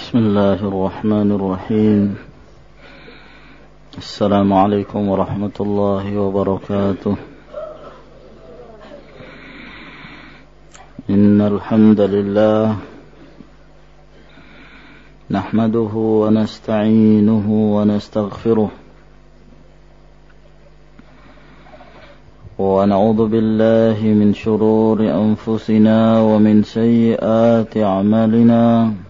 بسم الله الرحمن الرحيم. السلام عليكم ورحمة الله وبركاته. إن الحمد لله نحمده ونستعينه ونستغفره ونعوذ بالله من شرور أنفسنا ومن سيئات أعمالنا.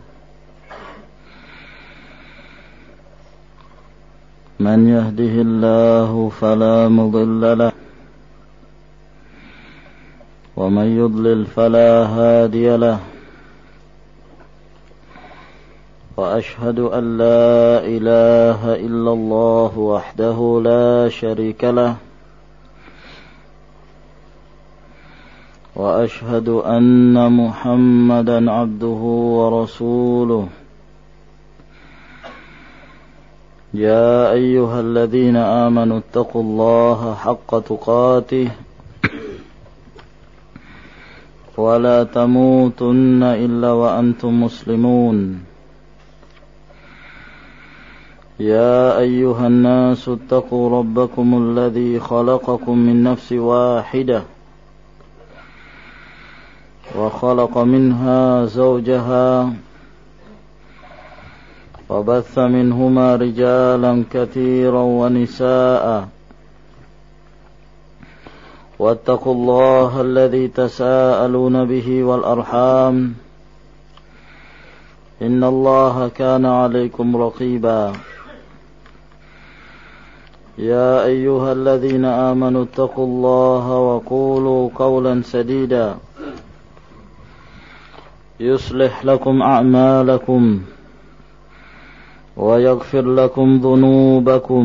من يهده الله فلا مضل له ومن يضلل فلا هادي له. وأشهد أن لا إله إلا الله وحده لا شريك له. وأشهد أن محمدا عبده ورسوله. يا أيها الذين آمنوا اتقوا الله حق تقاته ولا تموتن إلا وأنتم مسلمون. يا أيها الناس اتقوا ربكم الذي خلقكم من نفس واحدة وخلق منها زوجها وبث منهما رجالا كثيرا ونساء. واتقوا الله الذي تساءلون به والأرحام إن الله كان عليكم رقيبا. يا أيها الذين آمنوا اتقوا الله وقولوا قولا سديدا يصلح لكم أعمالكم ويغفر لكم ذنوبكم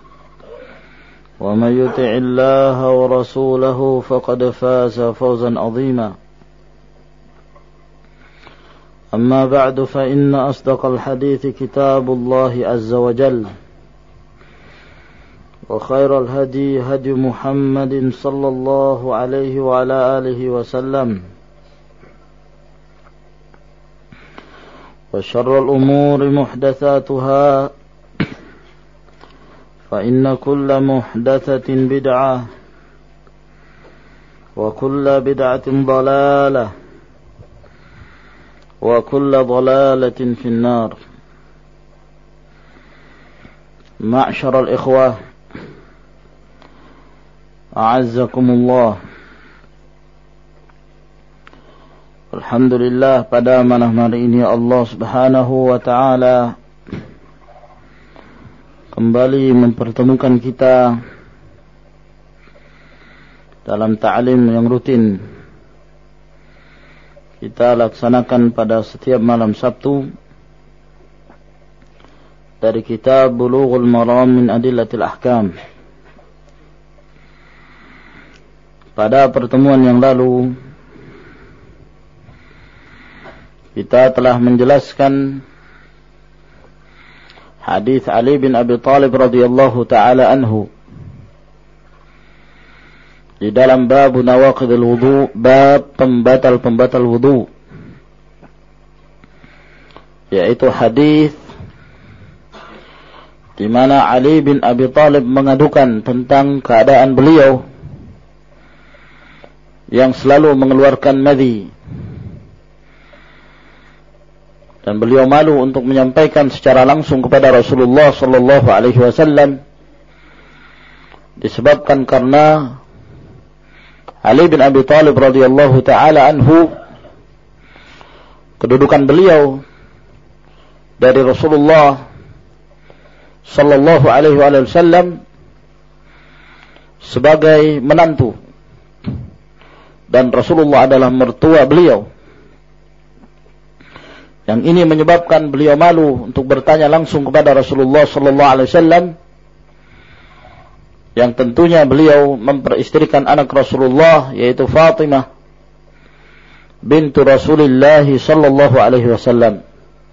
ومن يطع الله ورسوله فقد فاز فوزا عظيما. أما بعد فإن أصدق الحديث كتاب الله عز وجل وخير الهدي هدي محمد صلى الله عليه وعلى آله وسلم. وشر الأمور محدثاتها فإن كل محدثة بدعة وكل بدعة ضلالة وكل ضلالة في النار. معشر الإخوة أعزكم الله. Alhamdulillah, pada malam hari ini Allah Subhanahu wa ta'ala kembali mempertemukan kita dalam ta'lim yang rutin kita laksanakan pada setiap malam Sabtu dari kitab Bulughul Maram min Adillatil Ahkam. Pada pertemuan yang lalu kita telah menjelaskan hadis Ali bin Abi Thalib radhiyallahu taala anhu di dalam bab nawaqidul wudu, bab pembatal-pembatal wudu, yaitu hadis di mana Ali bin Abi Thalib mengadukan tentang keadaan beliau yang selalu mengeluarkan madhi, dan beliau malu untuk menyampaikan secara langsung kepada Rasulullah sallallahu alaihi wasallam disebabkan karena Ali bin Abi Thalib radhiyallahu taala anhu, kedudukan beliau dari Rasulullah sallallahu alaihi wasallam sebagai menantu, dan Rasulullah adalah mertua beliau. Yang ini menyebabkan beliau malu untuk bertanya langsung kepada Rasulullah sallallahu alaihi wasallam, yang tentunya beliau memperistrikan anak Rasulullah, yaitu Fatimah bintu Rasulullah sallallahu alaihi wasallam.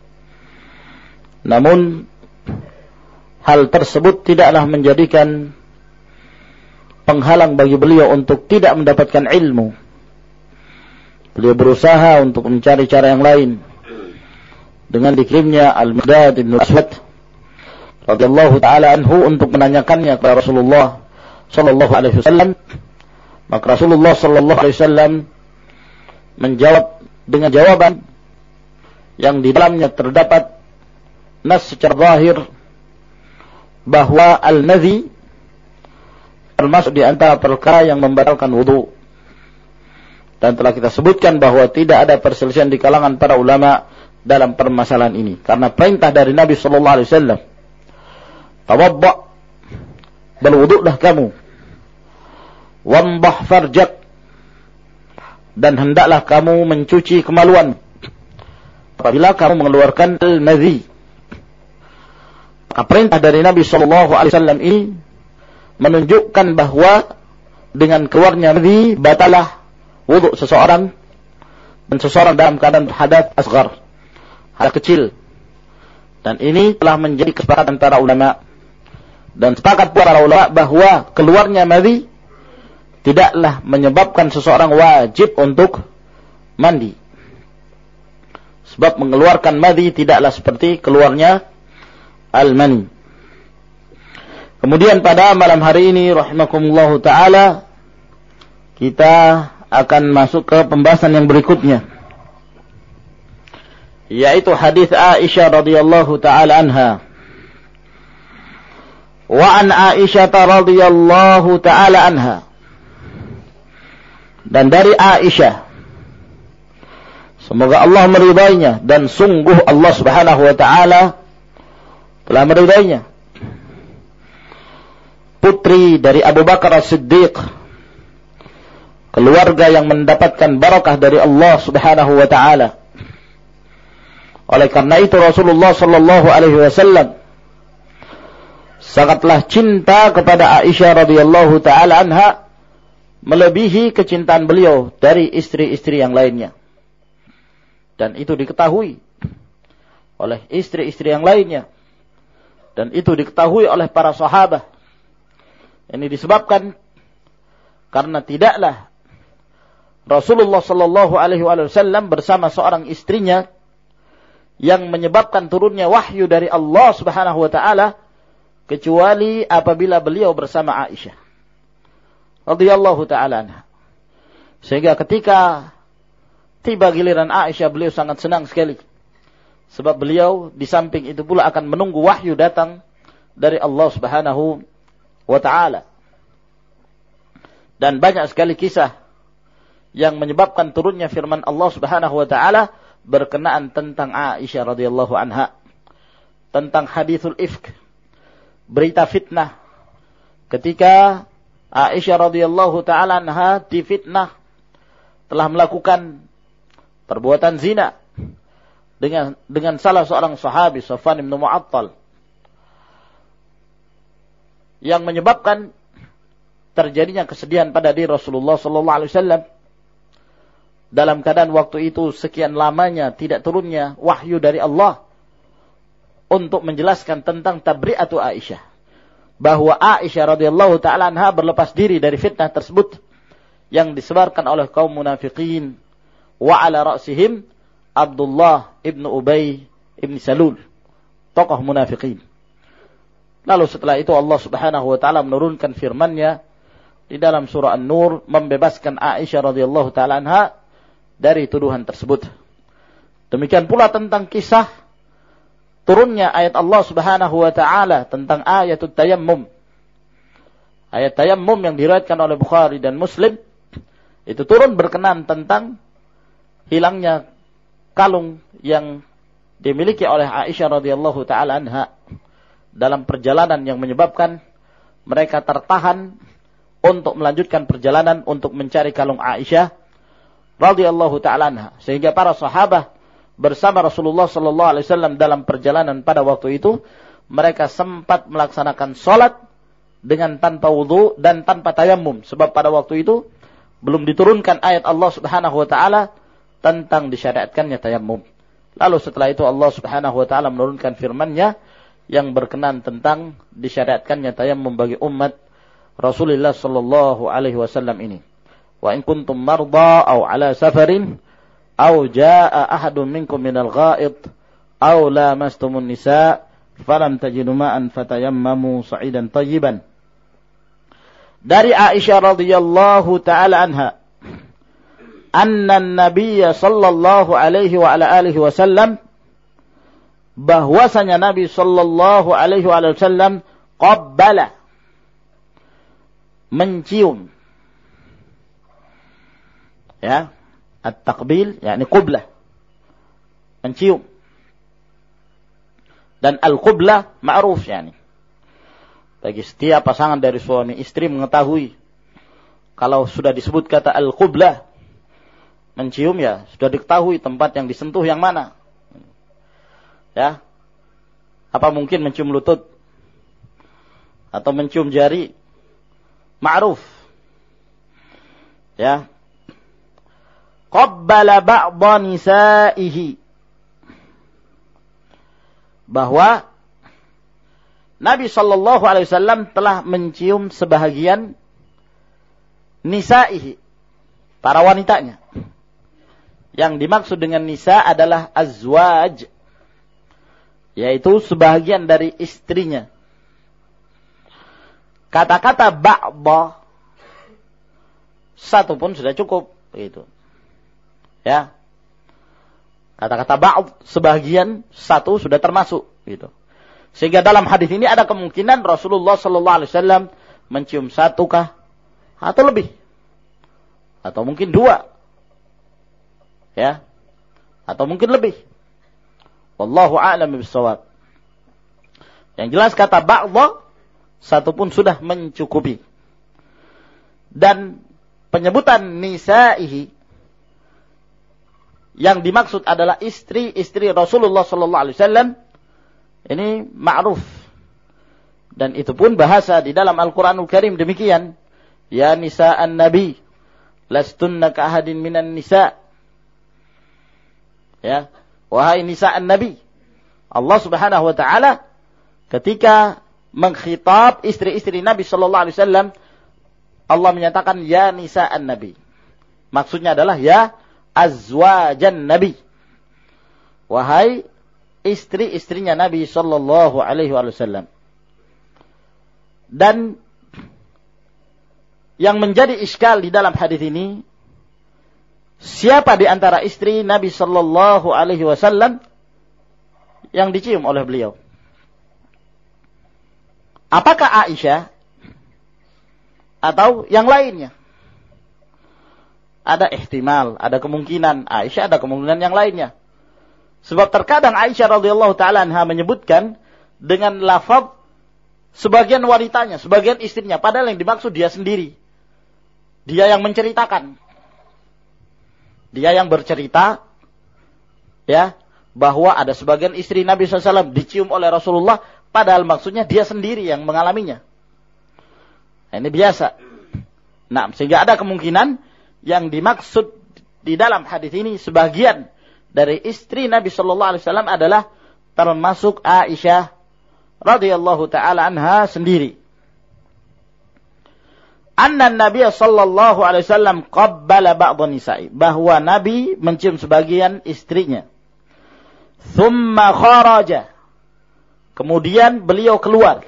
Namun hal tersebut tidaklah menjadikan penghalang bagi beliau untuk tidak mendapatkan ilmu. Beliau berusaha untuk mencari cara yang lain, dengan dikirimnya Al-Miqdad bin Aswad radhiyallahu taala anhu untuk menanyakannya kepada Rasulullah sallallahu alaihi wasallam. Maka Rasulullah sallallahu alaihi wasallam menjawab dengan jawaban yang di dalamnya terdapat nas secara zahir bahwa al-madhi termasuk di antara perkara yang membatalkan wudu. Dan telah kita sebutkan bahwa tidak ada perselisihan di kalangan para ulama dalam permasalahan ini, karena perintah dari Nabi sallallahu alaihi wasallam, tawadda, berwuduklah kamu, wamdah farjak, dan hendaklah kamu mencuci kemaluan apabila kamu mengeluarkan al-madhi. Perintah dari Nabi sallallahu alaihi wasallam ini menunjukkan bahwa dengan keluarnya madhi batalah wuduk seseorang, dan seseorang dalam keadaan hadas asghar, hadas kecil. Dan ini telah menjadi kesepakatan para ulama, dan sepakat para ulama bahwa keluarnya madhi tidaklah menyebabkan seseorang wajib untuk mandi. Sebab mengeluarkan madhi tidaklah seperti keluarnya al-mani. Kemudian pada malam hari ini rahimakumullahu taala kita akan masuk ke pembahasan yang berikutnya, yaitu hadis Aisyah radhiyallahu taala anha. Wa an Aisyah radhiyallahu taala anha, dan dari Aisyah, semoga Allah meridainya, dan sungguh Allah Subhanahu wa taala telah meridainya, putri dari Abu Bakar As-Siddiq, keluarga yang mendapatkan barakah dari Allah Subhanahu wa taala. Oleh karena itu Rasulullah sallallahu alaihi wasallam sangatlah cinta kepada Aisyah radhiyallahu taala anha, melebihi kecintaan beliau dari istri-istri yang lainnya. Dan itu diketahui oleh istri-istri yang lainnya, dan itu diketahui oleh para sahabat. Ini disebabkan karena tidaklah Rasulullah sallallahu alaihi wasallam bersama seorang istrinya yang menyebabkan turunnya wahyu dari Allah Subhanahu wa taala kecuali apabila beliau bersama Aisyah radhiyallahu taala anha. Sehingga ketika tiba giliran Aisyah, beliau sangat senang sekali, sebab beliau di samping itu pula akan menunggu wahyu datang dari Allah Subhanahu wa taala. Dan banyak sekali kisah yang menyebabkan turunnya firman Allah Subhanahu wa taala berkenaan tentang Aisyah radhiyallahu anha, tentang hadithul ifk, berita fitnah, ketika Aisyah radhiyallahu taala anha difitnah telah melakukan perbuatan zina dengan salah seorang sahabi, Safwan bin Mu'attal, yang menyebabkan terjadinya kesedihan pada diri Rasulullah sallallahu alaihi wasallam. Dalam keadaan waktu itu sekian lamanya tidak turunnya wahyu dari Allah untuk menjelaskan tentang tabri'atu Aisyah, bahwa Aisyah radhiyallahu taala anha berlepas diri dari fitnah tersebut yang disebarkan oleh kaum munafikin, wa ala ra'sihim Abdullah ibn Ubay ibn Salul, tokoh munafikin. Lalu setelah itu Allah Subhanahu wa taala menurunkan firman-Nya di dalam surah An-Nur, membebaskan Aisyah radhiyallahu taala anha dari tuduhan tersebut. Demikian pula tentang kisah turunnya ayat Allah Subhanahu wa taala tentang ayatut tayammum. Ayat tayammum yang diriwayatkan oleh Bukhari dan Muslim itu turun berkenaan tentang hilangnya kalung yang dimiliki oleh Aisyah radhiyallahu taala anha dalam perjalanan, yang menyebabkan mereka tertahan untuk melanjutkan perjalanan untuk mencari kalung Aisyah radhiyallahu taala anha, sehingga para sahabat bersama Rasulullah sallallahu alaihi wasallam dalam perjalanan pada waktu itu mereka sempat melaksanakan salat dengan tanpa wudu dan tanpa tayammum, sebab pada waktu itu belum diturunkan ayat Allah Subhanahu wa taala tentang disyariatkannya tayammum. Lalu setelah itu Allah Subhanahu wa taala menurunkan firman-Nya yang berkenaan tentang disyariatkannya tayammum bagi umat Rasulullah sallallahu alaihi wasallam ini. Wa in kuntum marda aw ala safarin aw jaa ahadun minkum minal ghaid aw lamastumun nisa falam tajidu ma'an fatayammamu sa'idan tayyiban. Dari Aisyah radhiyallahu taala anha, anna an-nabiy sallallahu alaihi wa ala alihi wasallam, bahwasanya Nabi sallallahu alaihi wasallam qabbala, mencium, ya, at-taqbil yakni qublah, mencium. Dan al-qublah ma'ruf, yani bagi setiap pasangan dari suami istri mengetahui kalau sudah disebut kata al-qublah, mencium, ya sudah diketahui tempat yang disentuh yang mana. Ya. Apa mungkin mencium lutut atau mencium jari? Ma'ruf. Ya. Qabbala ba'dha nisaihi, bahwa Nabi sallallahu alaihi wasallam telah mencium sebahagian nisaihi, para wanitanya. Yang dimaksud dengan nisa adalah azwaj, yaitu sebahagian dari istrinya. Kata-kata ba'dha satu pun sudah cukup, begitu. Ya. Kata-kata ba'd sebahagian, satu sudah termasuk, gitu. Sehingga dalam hadis ini ada kemungkinan Rasulullah sallallahu alaihi wasallam mencium satu kah atau lebih, atau mungkin dua, ya, atau mungkin lebih. Wallahu a'lam bishawab. Yang jelas kata ba'dha satu pun sudah mencukupi. Dan penyebutan nisaihi yang dimaksud adalah istri-istri Rasulullah sallallahu alaihi wasallam, ini ma'ruf. Dan itu pun bahasa di dalam Al-Qur'anul Karim demikian. Ya nisa'an nabi, lastunna ka'ahadin minan nisa'. Ya, wahai nisa'an nabi. Allah Subhanahu wa taala ketika mengkhitab istri-istri Nabi sallallahu alaihi wasallam, Allah menyatakan ya nisa'an nabi. Maksudnya adalah ya azwajan nabi. Wahai istri-istrinya Nabi sallallahu alaihi wasallam. Dan yang menjadi iskal di dalam hadis ini, siapa di antara istri Nabi sallallahu alaihi wasallam yang dicium oleh beliau? Apakah Aisyah atau yang lainnya? Ada ihtimal, ada kemungkinan Aisyah, ada kemungkinan yang lainnya. Sebab terkadang Aisyah radhiyallahu taala anha menyebutkan dengan lafaz sebagian wanitanya, sebagian istrinya, padahal yang dimaksud dia sendiri. Dia yang menceritakan. Dia yang bercerita, ya, bahwa ada sebagian istri Nabi SAW dicium oleh Rasulullah, padahal maksudnya dia sendiri yang mengalaminya. Nah, ini biasa. Nah, sehingga ada kemungkinan yang dimaksud di dalam hadis ini sebagian dari istri Nabi sallallahu alaihi wasallam adalah termasuk Aisyah radhiyallahu taala anha sendiri. Anna Nabi sallallahu alaihi wasallam qabbala ba'dha nisa'i, bahwa Nabi mencium sebagian istrinya. Thumma kharaja, kemudian beliau keluar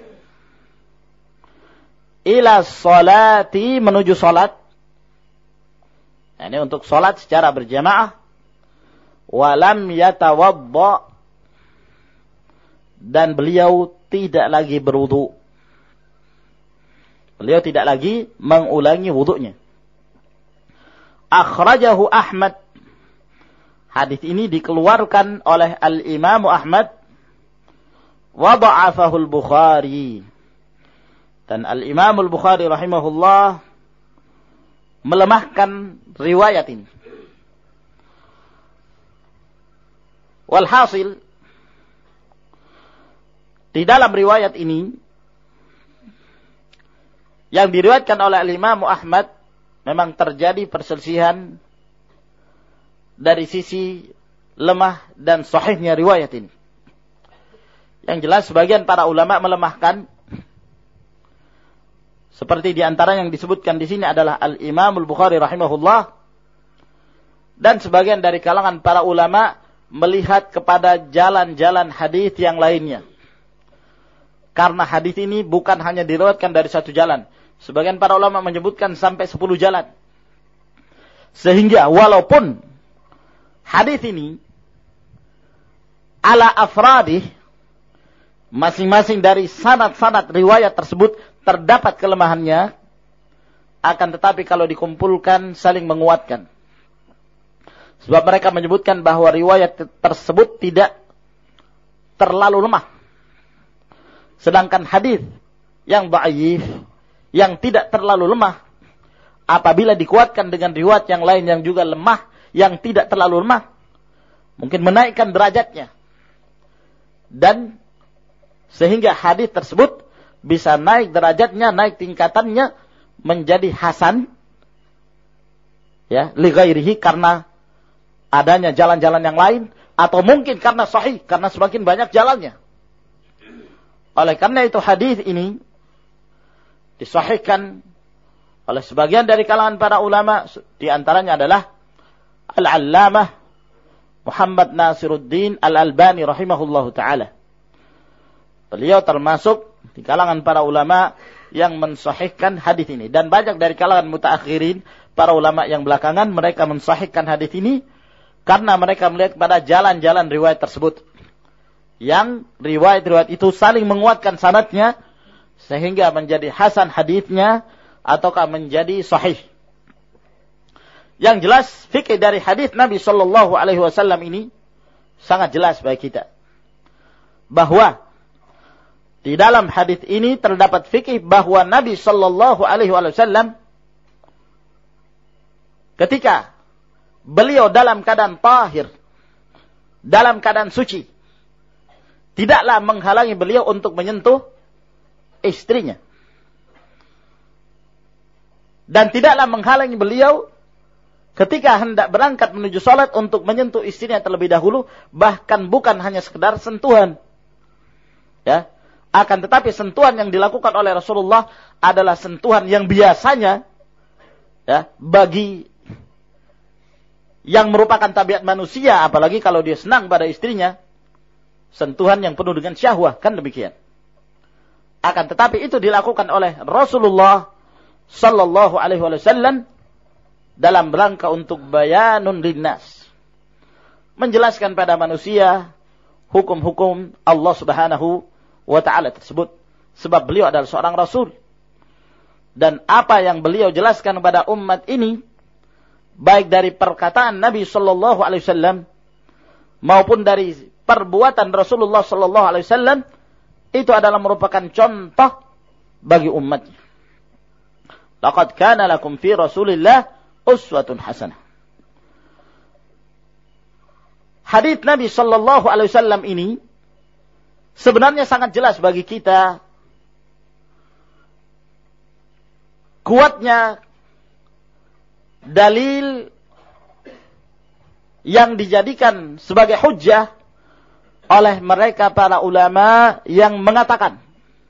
ila salati, menuju salat. Nah, ini untuk salat secara berjamaah. Walam yatawadda, dan beliau tidak lagi berwudu. Beliau tidak lagi mengulangi wudunya. Akhrajahu Ahmad. Hadis ini dikeluarkan oleh Al-Imam Ahmad. Wa dha'afahu Al-Bukhari. Dan Al-Imam Al-Bukhari rahimahullah melemahkan riwayat ini. Walhasil, di dalam riwayat ini yang diriwayatkan oleh Imam Ahmad memang terjadi perselisihan dari sisi lemah dan sahihnya riwayat ini. Yang jelas sebagian para ulama melemahkan, seperti di antara yang disebutkan di sini adalah Al-Imam Al-Bukhari rahimahullah, dan sebagian dari kalangan para ulama melihat kepada jalan-jalan hadis yang lainnya. Karena hadis ini bukan hanya diriwayatkan dari satu jalan. Sebagian para ulama menyebutkan sampai 10 jalan. Sehingga walaupun hadis ini ala afradih, masing-masing dari sanad-sanad riwayat tersebut terdapat kelemahannya, akan tetapi kalau dikumpulkan saling menguatkan. Sebab mereka menyebutkan bahwa riwayat tersebut tidak terlalu lemah. Sedangkan hadis yang dhaif, yang tidak terlalu lemah, apabila dikuatkan dengan riwayat yang lain yang juga lemah, yang tidak terlalu lemah, mungkin menaikkan derajatnya. Dan sehingga hadis tersebut bisa naik derajatnya, naik tingkatannya menjadi hasan, ya, li ghairihi, karena adanya jalan-jalan yang lain, atau mungkin karena sahih, karena semakin banyak jalannya. Oleh karena itu hadis ini disahihkan oleh sebagian dari kalangan para ulama, di antaranya adalah Al-Allamah Muhammad Nasiruddin Al-Albani rahimahullahu ta'ala. Beliau termasuk di kalangan para ulama yang mensahihkan hadis ini. Dan banyak dari kalangan mutaakhirin, para ulama yang belakangan, mereka mensahihkan hadis ini karena mereka melihat pada jalan-jalan riwayat tersebut. Yang riwayat-riwayat itu saling menguatkan sanadnya, sehingga menjadi hasan hadisnya, ataukah menjadi sahih. Yang jelas fikih dari hadis Nabi sallallahu alaihi wasallam ini sangat jelas bagi kita. Bahwa di dalam hadis ini terdapat fikih bahwa Nabi sallallahu alaihi wasallam ketika beliau dalam keadaan tahir, dalam keadaan suci, tidaklah menghalangi beliau untuk menyentuh istrinya. Dan tidaklah menghalangi beliau ketika hendak berangkat menuju salat untuk menyentuh istrinya terlebih dahulu, bahkan bukan hanya sekedar sentuhan. Ya, akan tetapi sentuhan yang dilakukan oleh Rasulullah adalah sentuhan yang biasanya, ya, bagi yang merupakan tabiat manusia, apalagi kalau dia senang pada istrinya, sentuhan yang penuh dengan syahwah, kan demikian. Akan tetapi itu dilakukan oleh Rasulullah sallallahu alaihi wasallam dalam rangka untuk bayanun linnas, menjelaskan pada manusia hukum-hukum Allah Subhanahu wa taala tersebut, sebab beliau adalah seorang rasul. Dan apa yang beliau jelaskan kepada umat ini, baik dari perkataan Nabi sallallahu alaihi wasallam maupun dari perbuatan Rasulullah sallallahu alaihi wasallam, itu adalah merupakan contoh bagi umatnya. Laqad kana lakum fi Rasulillah uswatun hasanah. Hadits Nabi sallallahu alaihi wasallam ini sebenarnya sangat jelas bagi kita kuatnya dalil yang dijadikan sebagai hujjah oleh mereka para ulama yang mengatakan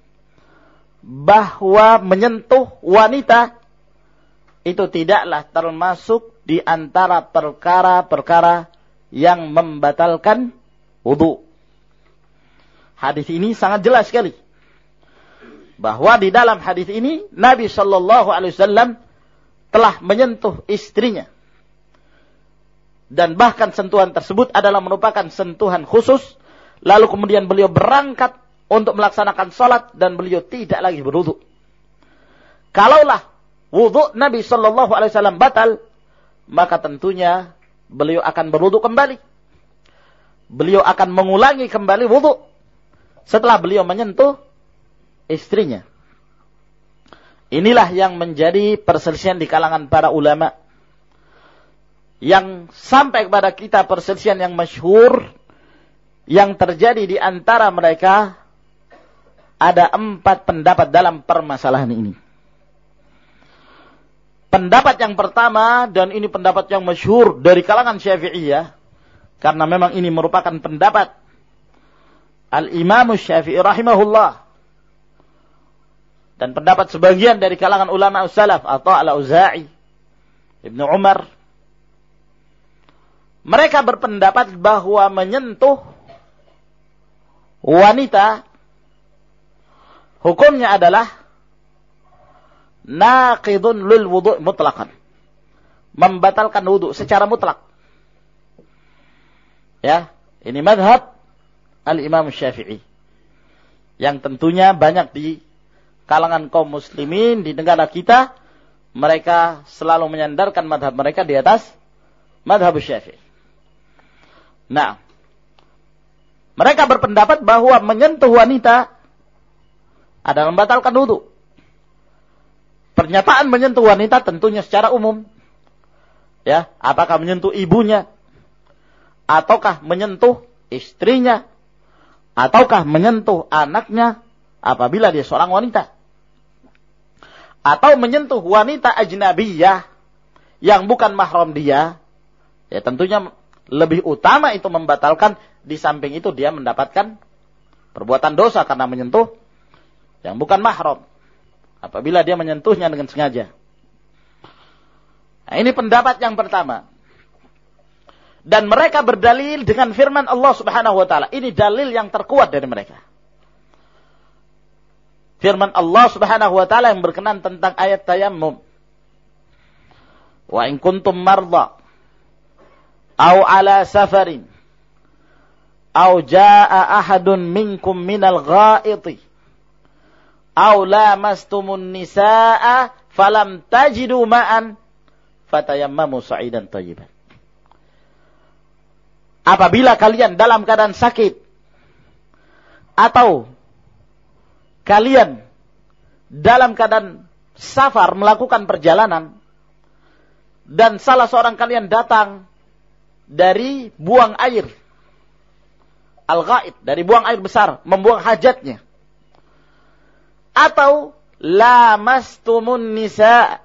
bahwa menyentuh wanita itu tidaklah termasuk di antara perkara-perkara yang membatalkan wudu. Hadis ini sangat jelas sekali bahwa di dalam hadis ini Nabi sallallahu alaihi wasallam telah menyentuh istrinya, dan bahkan sentuhan tersebut adalah merupakan sentuhan khusus. Lalu kemudian beliau berangkat untuk melaksanakan salat dan beliau tidak lagi berwudu. Kalaulah wudu Nabi sallallahu alaihi wasallam batal, maka tentunya beliau akan berwudu kembali. Beliau akan mengulangi kembali wudu setelah beliau menyentuh istrinya. Inilah yang menjadi perselisihan di kalangan para ulama, yang sampai kepada kita perselisihan yang masyhur yang terjadi di antara mereka. Ada 4 pendapat dalam permasalahan ini. Pendapat yang pertama, dan ini pendapat yang masyhur dari kalangan Syafi'iyah, karena memang ini merupakan pendapat Al-Imam Syafi'i rahimahullah, dan pendapat sebagian dari kalangan ulama salaf, atau Al-Auza'i, Ibnu Umar, Mereka berpendapat bahwa menyentuh wanita hukumnya adalah naqidun lil wudu' mutlaqan. Membatalkan wudu secara mutlak. Ya, ini mazhab Al-Imam Syafi'i. Yang tentunya banyak di kalangan kaum muslimin di negara kita, mereka selalu menyandarkan mazhab mereka di atas mazhab Syafi'i. Nah, mereka berpendapat bahwa menyentuh wanita adalah membatalkan wudu. Pernyataan menyentuh wanita tentunya secara umum. Ya, apakah menyentuh ibunya, ataukah menyentuh istrinya, ataukah menyentuh anaknya apabila dia seorang wanita, atau menyentuh wanita ajnabiyah yang bukan mahram dia, ya tentunya lebih utama itu membatalkan. Di samping itu dia mendapatkan perbuatan dosa karena menyentuh yang bukan mahram apabila dia menyentuhnya dengan sengaja. Nah, ini pendapat yang pertama. Dan mereka berdalil dengan firman Allah Subhanahu wa taala. Ini dalil yang terkuat dari mereka. Firman Allah Subhanahu wa taala yang berkenan tentang ayat tayammum. Wa in kuntum marda aw ala safarin aw jaa ahadun minkum minal ghaiti aw lamastumun nisaa falam tajidu ma'an fatayammamu sa'idan thayyiban. Apabila kalian dalam keadaan sakit atau kalian dalam keadaan safar melakukan perjalanan dan salah seorang kalian datang dari buang air al-ghaid, dari buang air besar, membuang hajatnya, atau lamastumun nisa,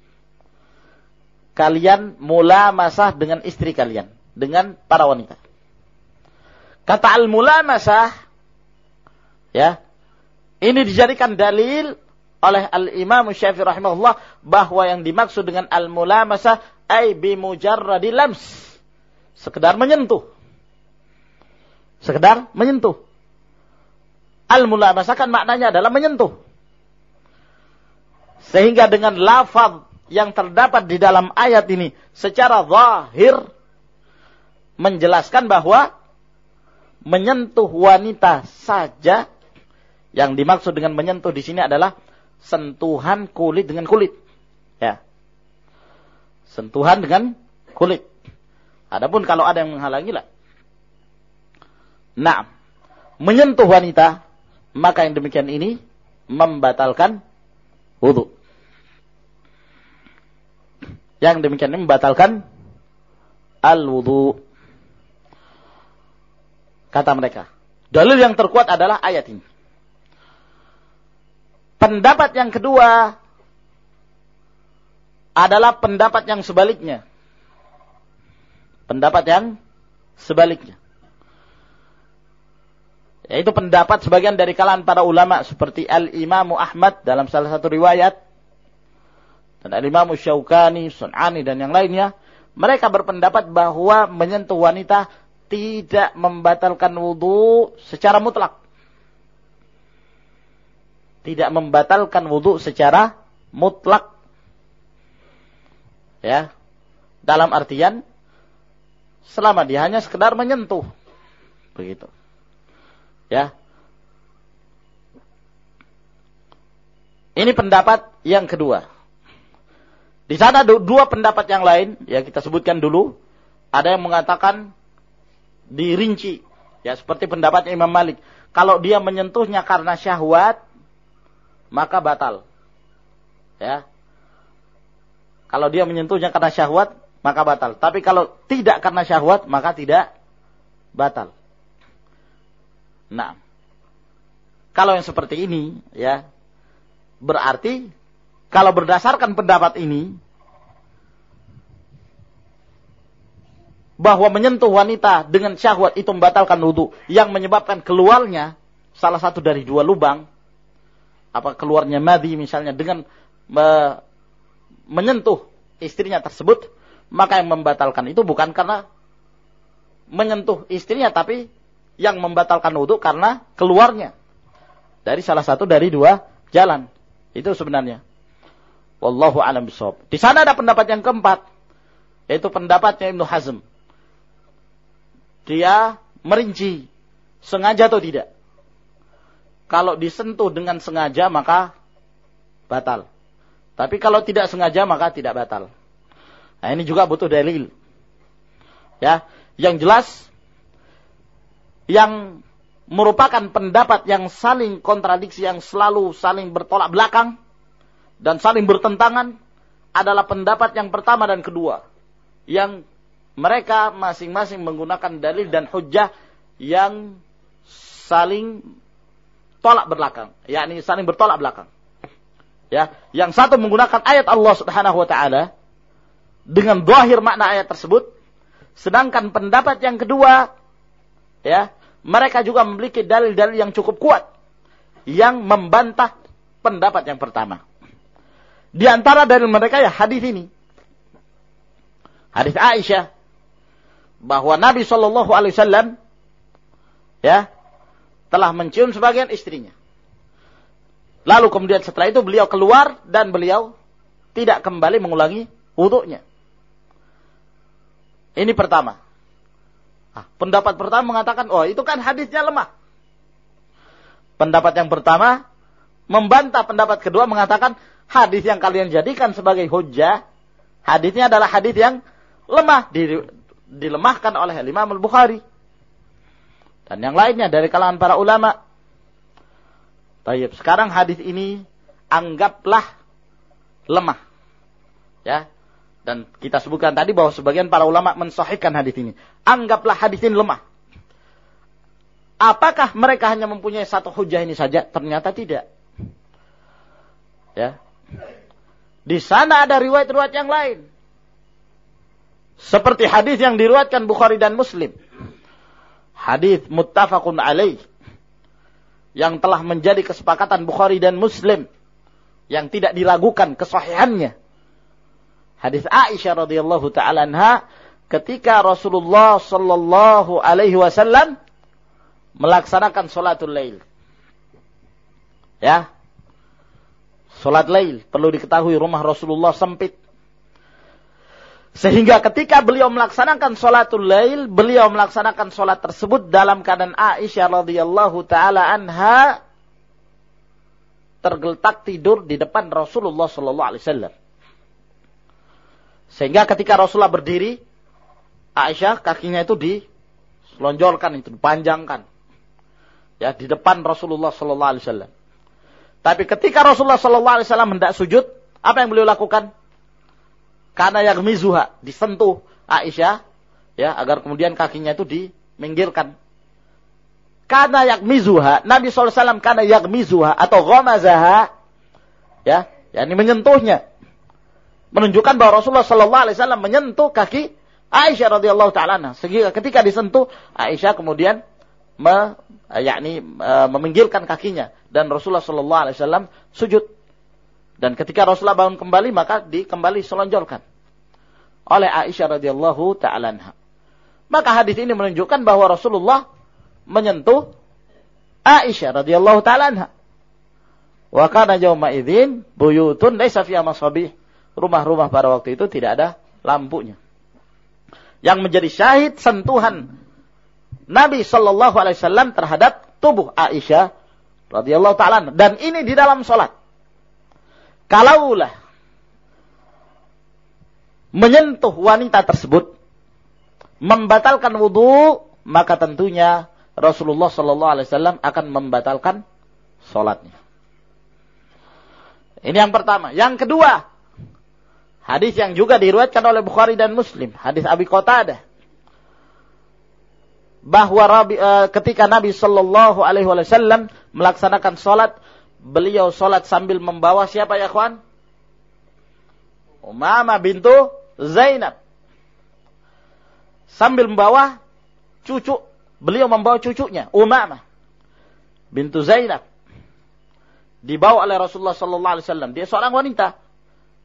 kalian mulamasah dengan istri kalian, dengan para wanita. Kata al-mulamasah, ya, ini dijadikan dalil oleh al-Imam Syafi'i rahimahullah bahwa yang dimaksud dengan al-mulamasah ay bimujarradi lams, sekedar menyentuh. Sekedar menyentuh. Al-mulamasah kan maknanya adalah menyentuh. Sehingga dengan lafaz yang terdapat di dalam ayat ini secara zahir menjelaskan bahwa menyentuh wanita saja, yang dimaksud dengan menyentuh di sini adalah sentuhan kulit dengan kulit. Ya. Sentuhan dengan kulit. Adapun kalau ada yang menghalangi lah. Nah, menyentuh wanita, maka yang demikian ini membatalkan wudu. Yang demikian ini membatalkan al-wudu. Kata mereka. Dalil yang terkuat adalah ayat ini. Pendapat yang kedua adalah pendapat yang sebaliknya. Pendapat yang sebaliknya. Yaitu pendapat sebagian dari kalangan para ulama seperti Al-Imam Ahmad dalam salah satu riwayat, dan Al-Imam Syaukani, Sun'ani dan yang lainnya. Mereka berpendapat bahwa menyentuh wanita tidak membatalkan wudu secara mutlak. Tidak membatalkan wudu secara mutlak. Ya. Dalam artian selama dia hanya sekedar menyentuh. Begitu. Ya. Ini pendapat yang kedua. Di sana dua pendapat yang lain, ya kita sebutkan dulu. Ada yang mengatakan dirinci, ya seperti pendapatnya Imam Malik. Kalau dia menyentuhnya karena syahwat, maka batal. Ya. Kalau dia menyentuhnya karena syahwat, maka batal. Tapi kalau tidak karena syahwat, maka tidak batal. Nah, kalau yang seperti ini, ya, berarti kalau berdasarkan pendapat ini, bahwa menyentuh wanita dengan syahwat itu membatalkan wudu, yang menyebabkan keluarnya salah satu dari dua lubang, apa keluarnya madhi misalnya dengan menyentuh istrinya tersebut, maka yang membatalkan itu bukan karena menyentuh istrinya, tapi yang membatalkan wudu karena keluarnya dari salah satu dari dua jalan. Itu sebenarnya. Wallahu a'lam bishawab. Di sana ada pendapat yang keempat, yaitu pendapatnya Ibnu Hazm. Dia merinci sengaja atau tidak. Kalau disentuh dengan sengaja maka batal. Tapi kalau tidak sengaja maka tidak batal. Nah, ini juga butuh dalil. Ya, yang jelas yang merupakan pendapat yang saling kontradiksi, yang selalu saling bertolak belakang dan saling bertentangan adalah pendapat yang pertama dan kedua, yang mereka masing-masing menggunakan dalil dan hujjah yang saling tolak belakang, yakni saling bertolak belakang. Ya, yang satu menggunakan ayat Allah Subhanahu wa taala dengan zahir makna ayat tersebut, sedangkan pendapat yang kedua, ya, mereka juga memiliki dalil-dalil yang cukup kuat yang membantah pendapat yang pertama. Di antara dalil mereka ya hadis ini. Hadis Aisyah bahwa Nabi sallallahu alaihi wasallam ya telah mencium sebagian istrinya. Lalu kemudian setelah itu beliau keluar dan beliau tidak kembali mengulangi wudunya. Ini pertama. Pendapat pertama mengatakan, oh itu kan hadisnya lemah. Pendapat yang pertama membantah pendapat kedua, mengatakan hadis yang kalian jadikan sebagai hujjah, hadisnya adalah hadis yang lemah, dilemahkan oleh Imam Al-Bukhari dan yang lainnya dari kalangan para ulama. Baik, sekarang hadis ini anggaplah lemah. Ya. Dan kita sebutkan tadi bahwa sebagian para ulama mensahihkan hadis ini. Anggaplah hadis ini lemah. Apakah mereka hanya mempunyai satu hujjah ini saja? Ternyata tidak. Ya. Di sana ada riwayat-riwayat yang lain. Seperti hadis yang diriwayatkan Bukhari dan Muslim. Hadis muttafaqun alaih. Yang telah menjadi kesepakatan Bukhari dan Muslim. Yang tidak diragukan kesahihannya. Hadis Aisyah radhiyallahu ta'ala anha ketika Rasulullah sallallahu alaihi wasallam melaksanakan salatul lail. Ya. Salat lail, perlu diketahui rumah Rasulullah sempit. Sehingga ketika beliau melaksanakan salatul lail, beliau melaksanakan salat tersebut dalam keadaan Aisyah radhiyallahu ta'ala anha tergeletak tidur di depan Rasulullah sallallahu alaihi wasallam. Sehingga ketika Rasulullah berdiri, Aisyah kakinya itu diselonjorkan, itu dipanjangkan. Ya, di depan Rasulullah sallallahu alaihi wasallam. Tapi ketika Rasulullah sallallahu alaihi wasallam hendak sujud, apa yang beliau lakukan? Karena yaghmizuha, disentuh Aisyah, ya, agar kemudian kakinya itu diminggirkan. Karena yaghmizuha, Nabi sallallahu alaihi wasallam karena yaghmizuha atau ghamazaha, ya, yakni menyentuhnya. Menunjukkan bahwa Rasulullah sallallahu alaihi wasallam menyentuh kaki Aisyah radhiyallahu ta'ala anha. Sehingga ketika disentuh, Aisyah kemudian meminggirkan kakinya dan Rasulullah sallallahu alaihi wasallam sujud. Dan ketika Rasulullah bangun kembali, maka kembali selonjorkan oleh Aisyah radhiyallahu ta'ala anha. Maka hadis ini menunjukkan bahwa Rasulullah menyentuh Aisyah radhiyallahu ta'ala anha. Wa kana yawma idzin buyutun laisa fiha masabih. Rumah-rumah pada waktu itu tidak ada lampunya. Yang menjadi syahid sentuhan Nabi sallallahu alaihi wasallam terhadap tubuh Aisyah radhiyallahu ta'ala. Dan ini di dalam salat. Kalaulah menyentuh wanita tersebut membatalkan wudu, maka tentunya Rasulullah sallallahu alaihi wasallam akan membatalkan salatnya. Ini yang pertama. Yang kedua, hadis yang juga diriwayatkan oleh Bukhari dan Muslim, hadis Abi Qatadah, bahwa ketika Nabi sallallahu alaihi wasallam melaksanakan salat, beliau salat sambil membawa siapa ya kawan? Umamah bintu Zainab. Sambil membawa cucu, beliau membawa cucunya, Umamah bintu Zainab. Dibawa oleh Rasulullah sallallahu alaihi wasallam. Dia seorang wanita.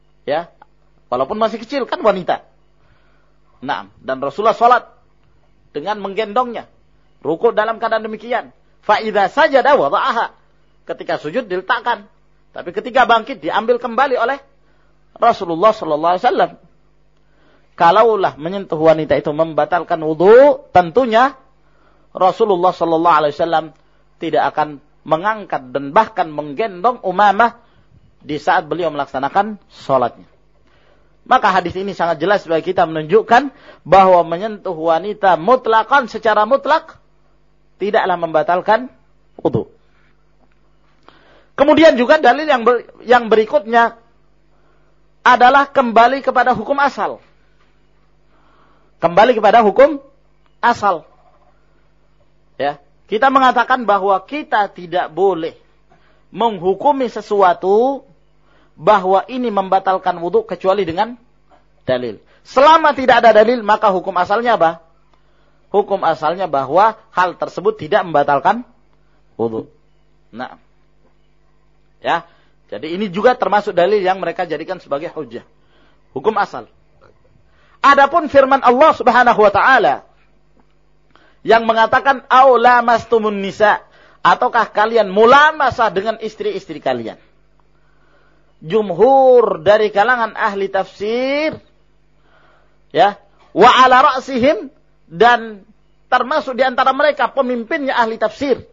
Ya. Walaupun masih kecil kan wanita. Nah, dan Rasulullah salat dengan menggendongnya. Rukuk dalam keadaan demikian. Fa idza sajada wada'aha. Ketika sujud diletakkan. Tapi ketika bangkit diambil kembali oleh Rasulullah sallallahu alaihi wasallam. Kalaulah menyentuh wanita itu membatalkan wudu, tentunya Rasulullah sallallahu alaihi wasallam tidak akan mengangkat dan bahkan menggendong Umamah di saat beliau melaksanakan salatnya. Maka hadis ini sangat jelas bagi kita menunjukkan bahwa menyentuh wanita mutlakan secara mutlak tidaklah membatalkan wudu. Kemudian juga dalil yang berikutnya adalah kembali kepada hukum asal. Kembali kepada hukum asal. Ya, kita mengatakan bahwa kita tidak boleh menghukumi sesuatu bahwa ini membatalkan wudu kecuali dengan dalil. Selama tidak ada dalil, maka hukum asalnya apa? Hukum asalnya bahwa hal tersebut tidak membatalkan wudu. Nah, ya, jadi ini juga termasuk dalil yang mereka jadikan sebagai hujjah. Hukum asal. Adapun firman Allah Subhanahu wa taala yang mengatakan au lamastumun nisa, ataukah kalian mulamasah dengan istri-istri kalian? Jumhur dari kalangan ahli tafsir, ya, wa ala ra'sihim, dan termasuk di antara mereka pemimpinnya ahli tafsir.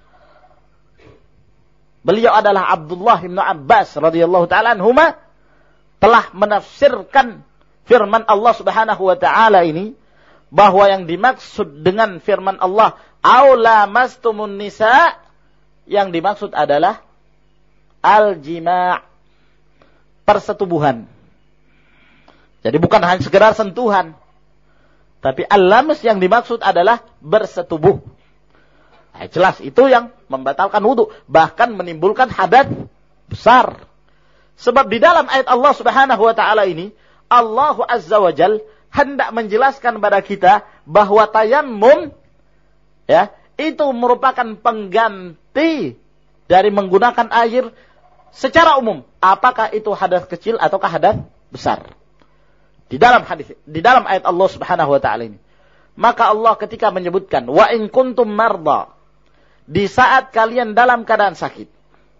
Beliau adalah Abdullah bin Abbas radhiyallahu taala anhuma, telah menafsirkan firman Allah Subhanahu wa taala ini bahwa yang dimaksud dengan firman Allah au lamastumun nisa, yang dimaksud adalah al-jima', persetubuhan. Jadi bukan hanya sekedar sentuhan, tapi al-lamas yang dimaksud adalah bersetubuh. Nah, jelas itu yang membatalkan wudu, bahkan menimbulkan hadas besar. Sebab di dalam ayat Allah Subhanahu wa taala ini, Allah Azza wa Jalla hendak menjelaskan kepada kita bahwa tayammum, ya, itu merupakan pengganti dari menggunakan air secara umum. Apakah itu hadas kecil ataukah hadas besar? Di dalam hadis, di dalam ayat Allah Subhanahu wa taala ini. Maka Allah ketika menyebutkan wa in kuntum marda, di saat kalian dalam keadaan sakit,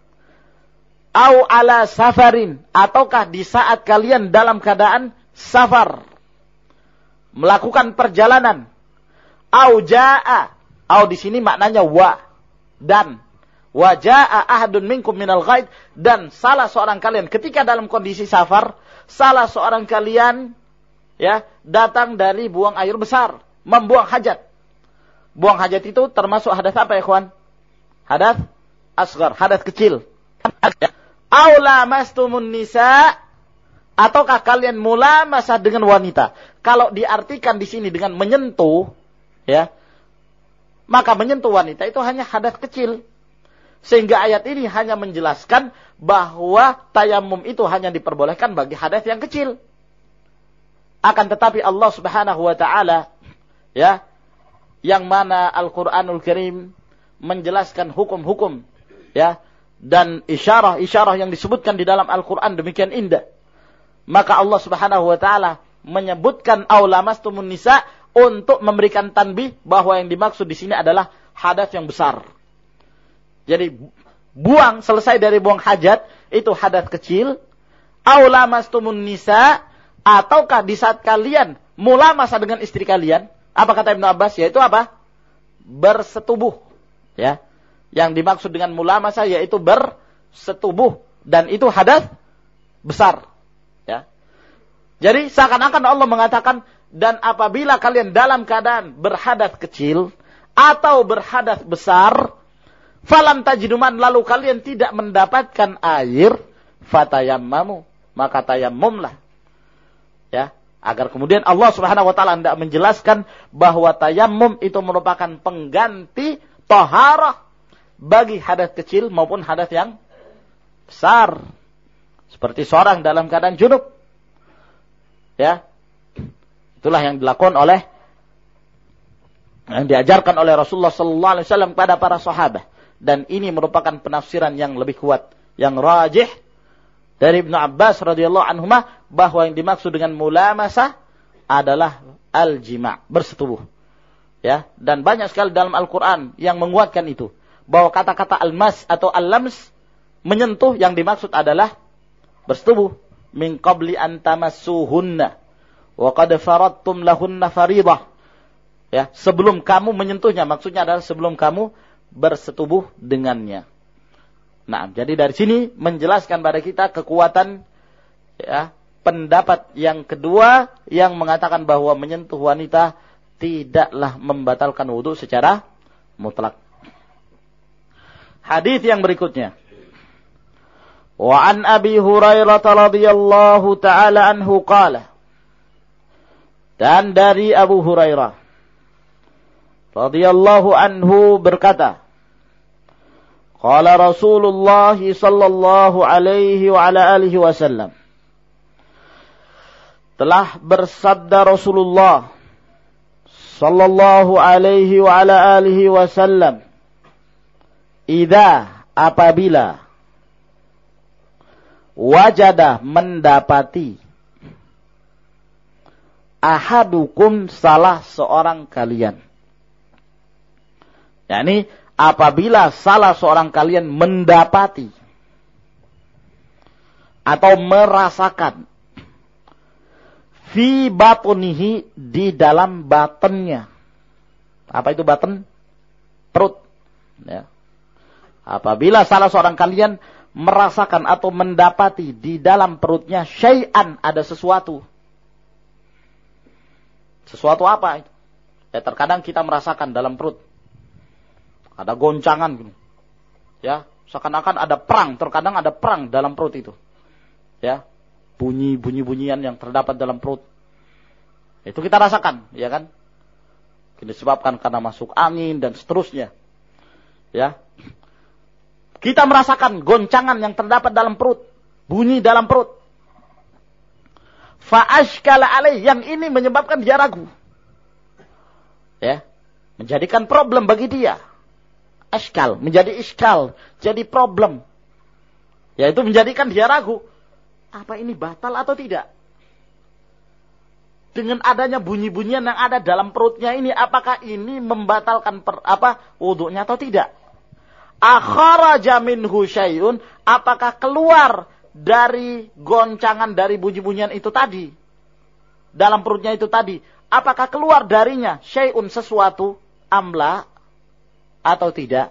au ala safarin, ataukah di saat kalian dalam keadaan safar, melakukan perjalanan, au jaa, au di sini maknanya wa, dan wa jaa ahadun minkum minal ghaid, dan salah seorang kalian ketika dalam kondisi safar, salah seorang kalian, ya, datang dari buang air besar, membuang hajat. Buang hajat itu termasuk hadas apa ya, ikhwan? Hadas asghar, hadas kecil. Au lamastumun nisa, ataukah kalian mulamasah dengan wanita? Kalau diartikan di sini dengan menyentuh, ya, maka menyentuh wanita itu hanya hadas kecil. Sehingga ayat ini hanya menjelaskan bahwa tayammum itu hanya diperbolehkan bagi hadas yang kecil. Akan tetapi Allah Subhanahu wa taala, ya, yang mana Al-Qur'anul Karim menjelaskan hukum-hukum, ya, dan isyarah-isyarah yang disebutkan di dalam Al-Qur'an demikian indah. Maka Allah Subhanahu wa taala menyebutkan au lamastumun nisa untuk memberikan tanbih bahwa yang dimaksud di sini adalah hadas yang besar. Jadi buang, selesai dari buang hajat itu hadas kecil. Au lamastumun nisa, ataukah di saat kalian mulamasah dengan istri kalian, apa kata Ibnu Abbas? Yaitu apa? Bersetubuh, ya. Yang dimaksud dengan mulamasah yaitu bersetubuh, dan itu hadas besar, ya. Jadi seakan-akan Allah mengatakan, dan apabila kalian dalam keadaan berhadas kecil atau berhadas besar, falam tajiduman, lalu kalian tidak mendapatkan air, fatayammamu, maka tayammumlah, ya. Agar kemudian Allah Subhanahu wa taala hendak menjelaskan bahwa tayammum itu merupakan pengganti taharah bagi hadas kecil maupun hadas yang besar. Seperti seorang dalam keadaan junub, ya. Itulah yang dilakukan yang diajarkan oleh Rasulullah sallallahu alaihi wasallam kepada para sahabat, dan ini merupakan penafsiran yang lebih kuat, yang rajih dari Ibnu Abbas radhiyallahu anhuma, bahwa yang dimaksud dengan mulamasah adalah al-jima', bersetubuh. Ya, dan banyak sekali dalam Al-Qur'an yang menguatkan itu, bahwa kata-kata al-mas atau al-lams menyentuh yang dimaksud adalah bersetubuh. Min qabli an tamassuhunna wa qad faradtum lahunna fariidah. Ya, sebelum kamu menyentuhnya, maksudnya adalah sebelum kamu bersetubuh dengannya. Nah, jadi dari sini menjelaskan pada kita kekuatan ya pendapat yang kedua yang mengatakan bahwa menyentuh wanita tidaklah membatalkan wudu secara mutlak. Hadis yang berikutnya. Wa an Abi Hurairah radhiyallahu taala anhu qala. Dan dari Abu Hurairah radhiyallahu anhu berkata, qala Rasulullah sallallahu alaihi wa ala alihi wasallam, telah bersabda Rasulullah sallallahu alaihi wa ala alihi wasallam, idza apabila wajada mendapati ahadukum salah seorang kalian. yakni apabila salah seorang kalian mendapati atau merasakan fi batunihi di dalam batannya. Apa itu baten? Perut. Ya. Apabila salah seorang kalian merasakan atau mendapati di dalam perutnya syai'an, ada sesuatu. Sesuatu apa? Ya, terkadang kita merasakan dalam perut ada goncangan gitu. Ya, seakan-akan ada perang, terkadang ada perang dalam perut itu. Ya, bunyi-bunyian yang terdapat dalam perut. Itu kita rasakan, ya kan? Disebabkan karena masuk angin dan seterusnya. Ya. Kita merasakan goncangan yang terdapat dalam perut, bunyi dalam perut. Fa ashkala alaih, yang ini menyebabkan dia ragu. Ya, menjadikan problem bagi dia. Ashkal, menjadi iskal, jadi problem. Yaitu menjadikan dia ragu. Apa ini batal atau tidak? Dengan adanya bunyi-bunyian yang ada dalam perutnya ini, apakah ini membatalkan wudunya atau tidak? Akharaja minhu syai'un, apakah keluar dari goncangan dari bunyi-bunyian itu tadi? Dalam perutnya itu tadi, apakah keluar darinya syai'un sesuatu amla atau tidak?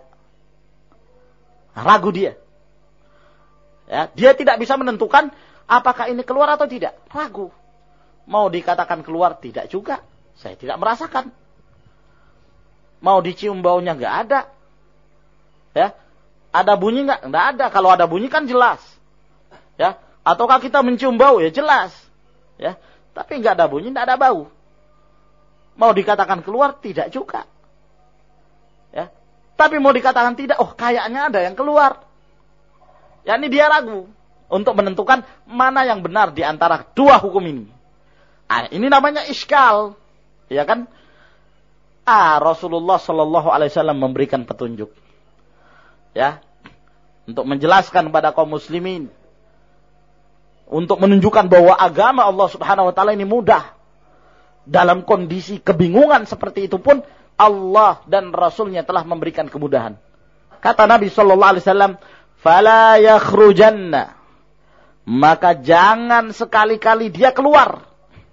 Ragu dia. Ya, dia tidak bisa menentukan apakah ini keluar atau tidak. Ragu. Mau dikatakan keluar, tidak juga. Saya tidak merasakan. Mau dicium baunya, nggak ada. Ya, ada bunyi nggak? Nggak ada. Kalau ada bunyi kan jelas. Ya, ataukah kita mencium bau? Ya jelas. Ya, tapi nggak ada bunyi, nggak ada bau. Mau dikatakan keluar, tidak juga. Ya, tapi mau dikatakan tidak, oh kayaknya ada yang keluar. Ya, ini dia ragu untuk menentukan mana yang benar di antara dua hukum ini. Ini namanya iskal, ya kan? Rasulullah Shallallahu Alaihi Wasallam memberikan petunjuk, ya, untuk menjelaskan kepada kaum muslimin, untuk menunjukkan bahwa agama Allah Subhanahu Wa Taala ini mudah. Dalam kondisi kebingungan seperti itu pun Allah dan Rasulnya telah memberikan kemudahan. Kata Nabi Shallallahu Alaihi Wasallam, "Fala yakhrujanna," maka jangan sekali-kali dia keluar.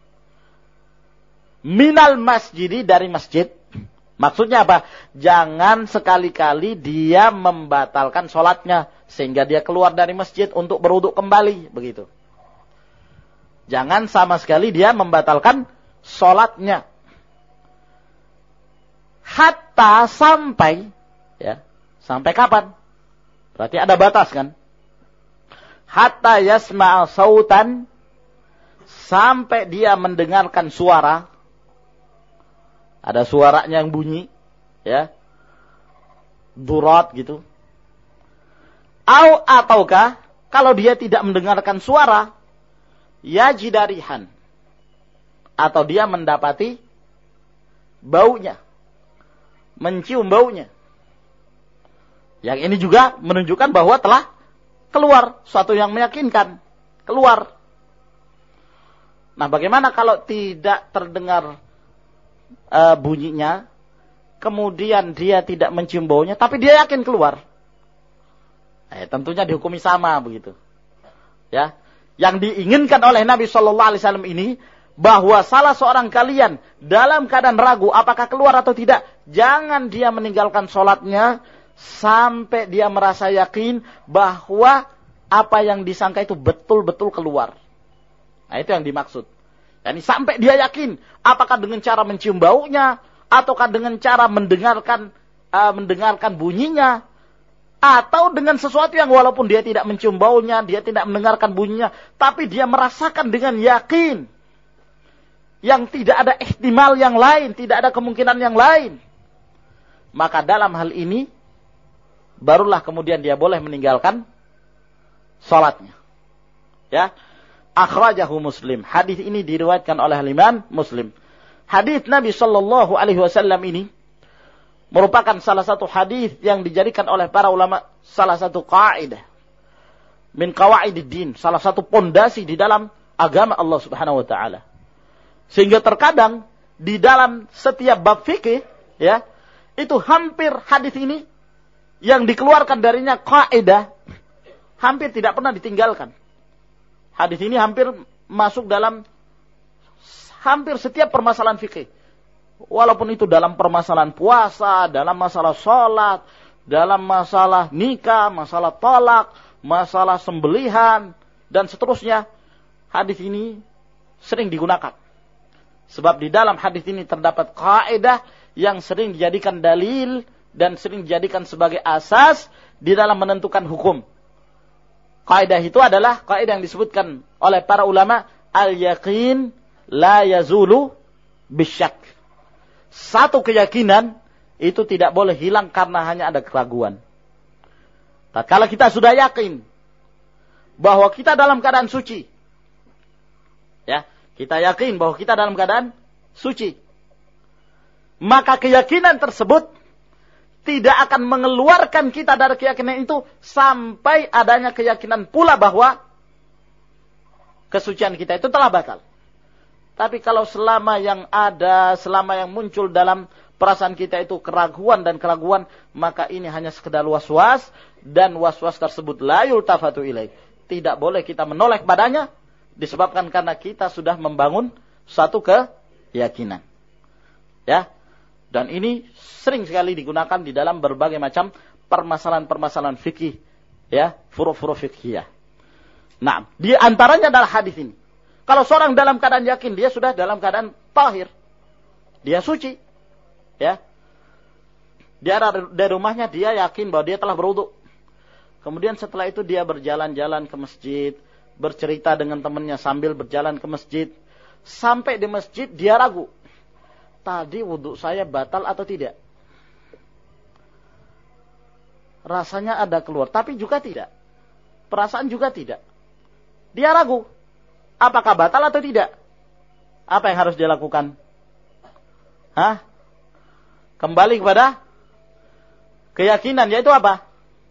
Minal masjidi, dari masjid. Maksudnya apa? Jangan sekali-kali dia membatalkan sholatnya sehingga dia keluar dari masjid untuk berwudu kembali, begitu. Jangan sama sekali dia membatalkan sholatnya. Hatta sampai, ya, sampai kapan? Berarti ada batas kan? Hatta yasma'a sautan, sampai dia mendengarkan suara. Ada suaranya yang bunyi, ya, durat gitu. Ataukah kalau dia tidak mendengarkan suara, yajidarihan, atau dia mendapati baunya, mencium baunya. Yang ini juga menunjukkan bahwa telah keluar, suatu yang meyakinkan, keluar. Nah, bagaimana kalau tidak terdengar bunyinya, kemudian dia tidak mencium baunya, tapi dia yakin keluar. Tentunya dihukumi sama begitu. Ya, yang diinginkan oleh Nabi Shallallahu Alaihi Wasallam ini bahwa salah seorang kalian dalam keadaan ragu apakah keluar atau tidak, jangan dia meninggalkan sholatnya sampai dia merasa yakin bahwa apa yang disangka itu betul-betul keluar. Nah, itu yang dimaksud. Yani sampai dia yakin apakah dengan cara mencium baunya ataukah dengan cara mendengarkan bunyinya, atau dengan sesuatu yang walaupun dia tidak mencium baunya, dia tidak mendengarkan bunyinya, tapi dia merasakan dengan yakin yang tidak ada ihtimal yang lain, tidak ada kemungkinan yang lain. Maka dalam hal ini barulah kemudian dia boleh meninggalkan salatnya. Ya. Akhrajahu Muslim. Hadis ini diriwayatkan oleh Imam Muslim. Hadis Nabi sallallahu alaihi wasallam ini merupakan salah satu hadis yang dijadikan oleh para ulama salah satu kaidah min qawaidid-din, salah satu pondasi di dalam agama Allah Subhanahu wa taala. Sehingga terkadang di dalam setiap bab fikih, ya, itu hampir hadis ini yang dikeluarkan darinya kaidah hampir tidak pernah ditinggalkan. Hadis ini hampir masuk dalam hampir setiap permasalahan fikih. Walaupun itu dalam permasalahan puasa, dalam masalah sholat, dalam masalah nikah, masalah talak, masalah sembelihan, dan seterusnya. Hadis ini sering digunakan. Sebab di dalam hadis ini terdapat kaidah yang sering dijadikan dalil dan sering dijadikan sebagai asas di dalam menentukan hukum. Kaidah itu adalah kaidah yang disebutkan oleh para ulama, al-yaqin la yazulu bisyak. Satu keyakinan itu tidak boleh hilang karena hanya ada keraguan. Tatkala kita sudah yakin bahwa kita dalam keadaan suci, ya, kita yakin bahwa kita dalam keadaan suci, maka keyakinan tersebut tidak akan mengeluarkan kita dari keyakinan itu sampai adanya keyakinan pula bahwa kesucian kita itu telah batal. Tapi kalau selama yang muncul dalam perasaan kita itu keraguan dan keraguan, maka ini hanya sekedar was-was, dan was-was tersebut la yultafatu ilaih. Tidak boleh kita menoleh padanya, disebabkan karena kita sudah membangun satu keyakinan. Ya. Dan ini sering sekali digunakan di dalam berbagai macam permasalahan-permasalahan fikih, ya, furu'-furu' fikhiyah. Nah, di antaranya adalah hadis ini. Kalau seorang dalam keadaan yakin, dia sudah dalam keadaan tahir, dia suci, ya. Dia dari rumahnya dia yakin bahwa dia telah berwudu. Kemudian setelah itu dia berjalan-jalan ke masjid, bercerita dengan temannya sambil berjalan ke masjid. Sampai di masjid dia ragu, tadi wudu saya batal atau tidak? Rasanya ada keluar, tapi juga tidak. Perasaan juga tidak. Dia ragu, apakah batal atau tidak? Apa yang harus dia lakukan? Kembali kepada keyakinan, yaitu apa?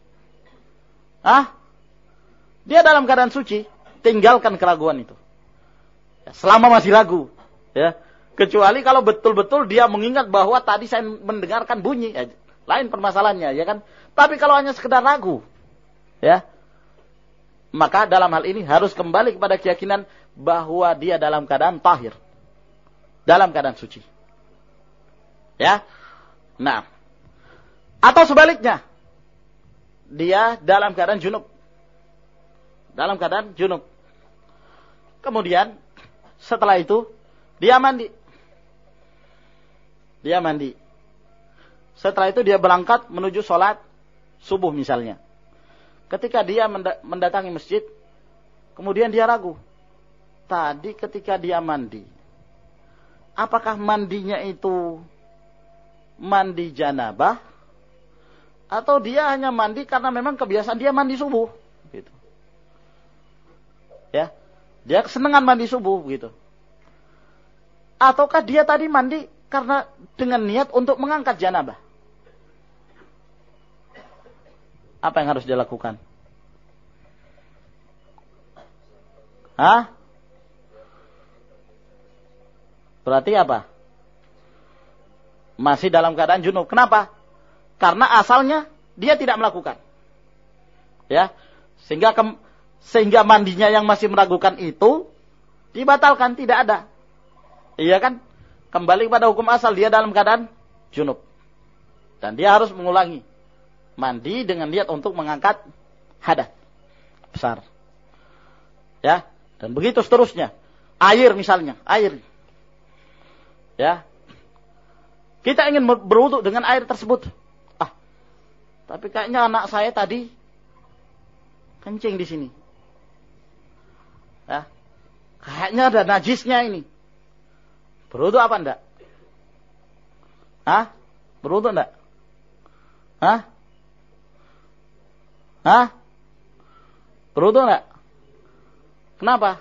Dia dalam keadaan suci, tinggalkan keraguan itu. Selama masih ragu, ya. Kecuali kalau betul-betul dia mengingat bahwa tadi saya mendengarkan bunyi, ya, lain permasalahannya, ya kan? Tapi kalau hanya sekedar ragu, ya, maka dalam hal ini harus kembali kepada keyakinan bahwa dia dalam keadaan tahir, dalam keadaan suci. Ya. Nah, atau sebaliknya, dia dalam keadaan junub. Dalam keadaan junub. Kemudian setelah itu dia mandi. Dia mandi. Setelah itu dia berangkat menuju sholat subuh misalnya. Ketika dia mendatangi masjid, kemudian dia ragu. Tadi ketika dia mandi, apakah mandinya itu mandi janabah, atau dia hanya mandi karena memang kebiasaan dia mandi subuh, gitu. Ya, dia kesenangan mandi subuh, gitu. Ataukah dia tadi mandi karena dengan niat untuk mengangkat janabah? Apa yang harus dia lakukan? Berarti apa? Masih dalam keadaan junub. Kenapa? Karena asalnya dia tidak melakukan. Ya. Sehingga mandinya yang masih meragukan itu dibatalkan, tidak ada. Iya kan? Kembali pada hukum asal, dia dalam keadaan junub. Dan dia harus mengulangi mandi dengan niat untuk mengangkat hadas besar. Ya, dan begitu seterusnya. Air misalnya, air. Ya. Kita ingin berwudu dengan air tersebut. Tapi kayaknya anak saya tadi kencing di sini. Ya. Kayaknya ada najisnya ini. Berwudu apa enggak? Berwudu enggak? Berwudu enggak? Kenapa?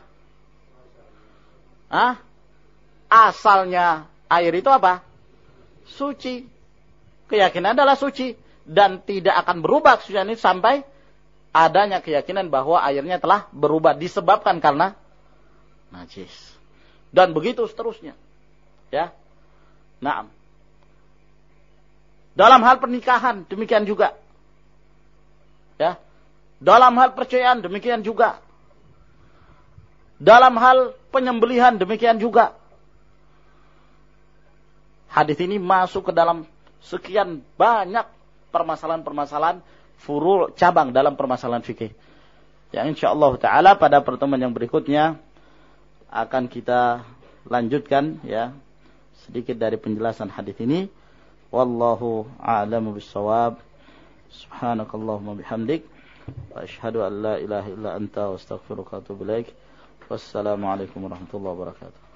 Asalnya air itu apa? Suci. Keyakinan adalah suci. Dan tidak akan berubah kesucian itu sampai adanya keyakinan bahwa airnya telah berubah disebabkan karena najis. Dan begitu seterusnya. Ya. Naam. Dalam hal pernikahan demikian juga. Ya. Dalam hal perceraian demikian juga. Dalam hal penyembelihan demikian juga. Hadis ini masuk ke dalam sekian banyak permasalahan-permasalahan furu' cabang dalam permasalahan fikih. Yang insyaallah taala pada pertemuan yang berikutnya akan kita lanjutkan ya sedikit dari penjelasan hadis ini. Wallahu a'lamu bissawab. Subhanakallahumma bihamdik wa asyhadu an la ilaha illa anta astaghfiruka wa atubu ilaik. Wassalamualaikum warahmatullahi wabarakatuh.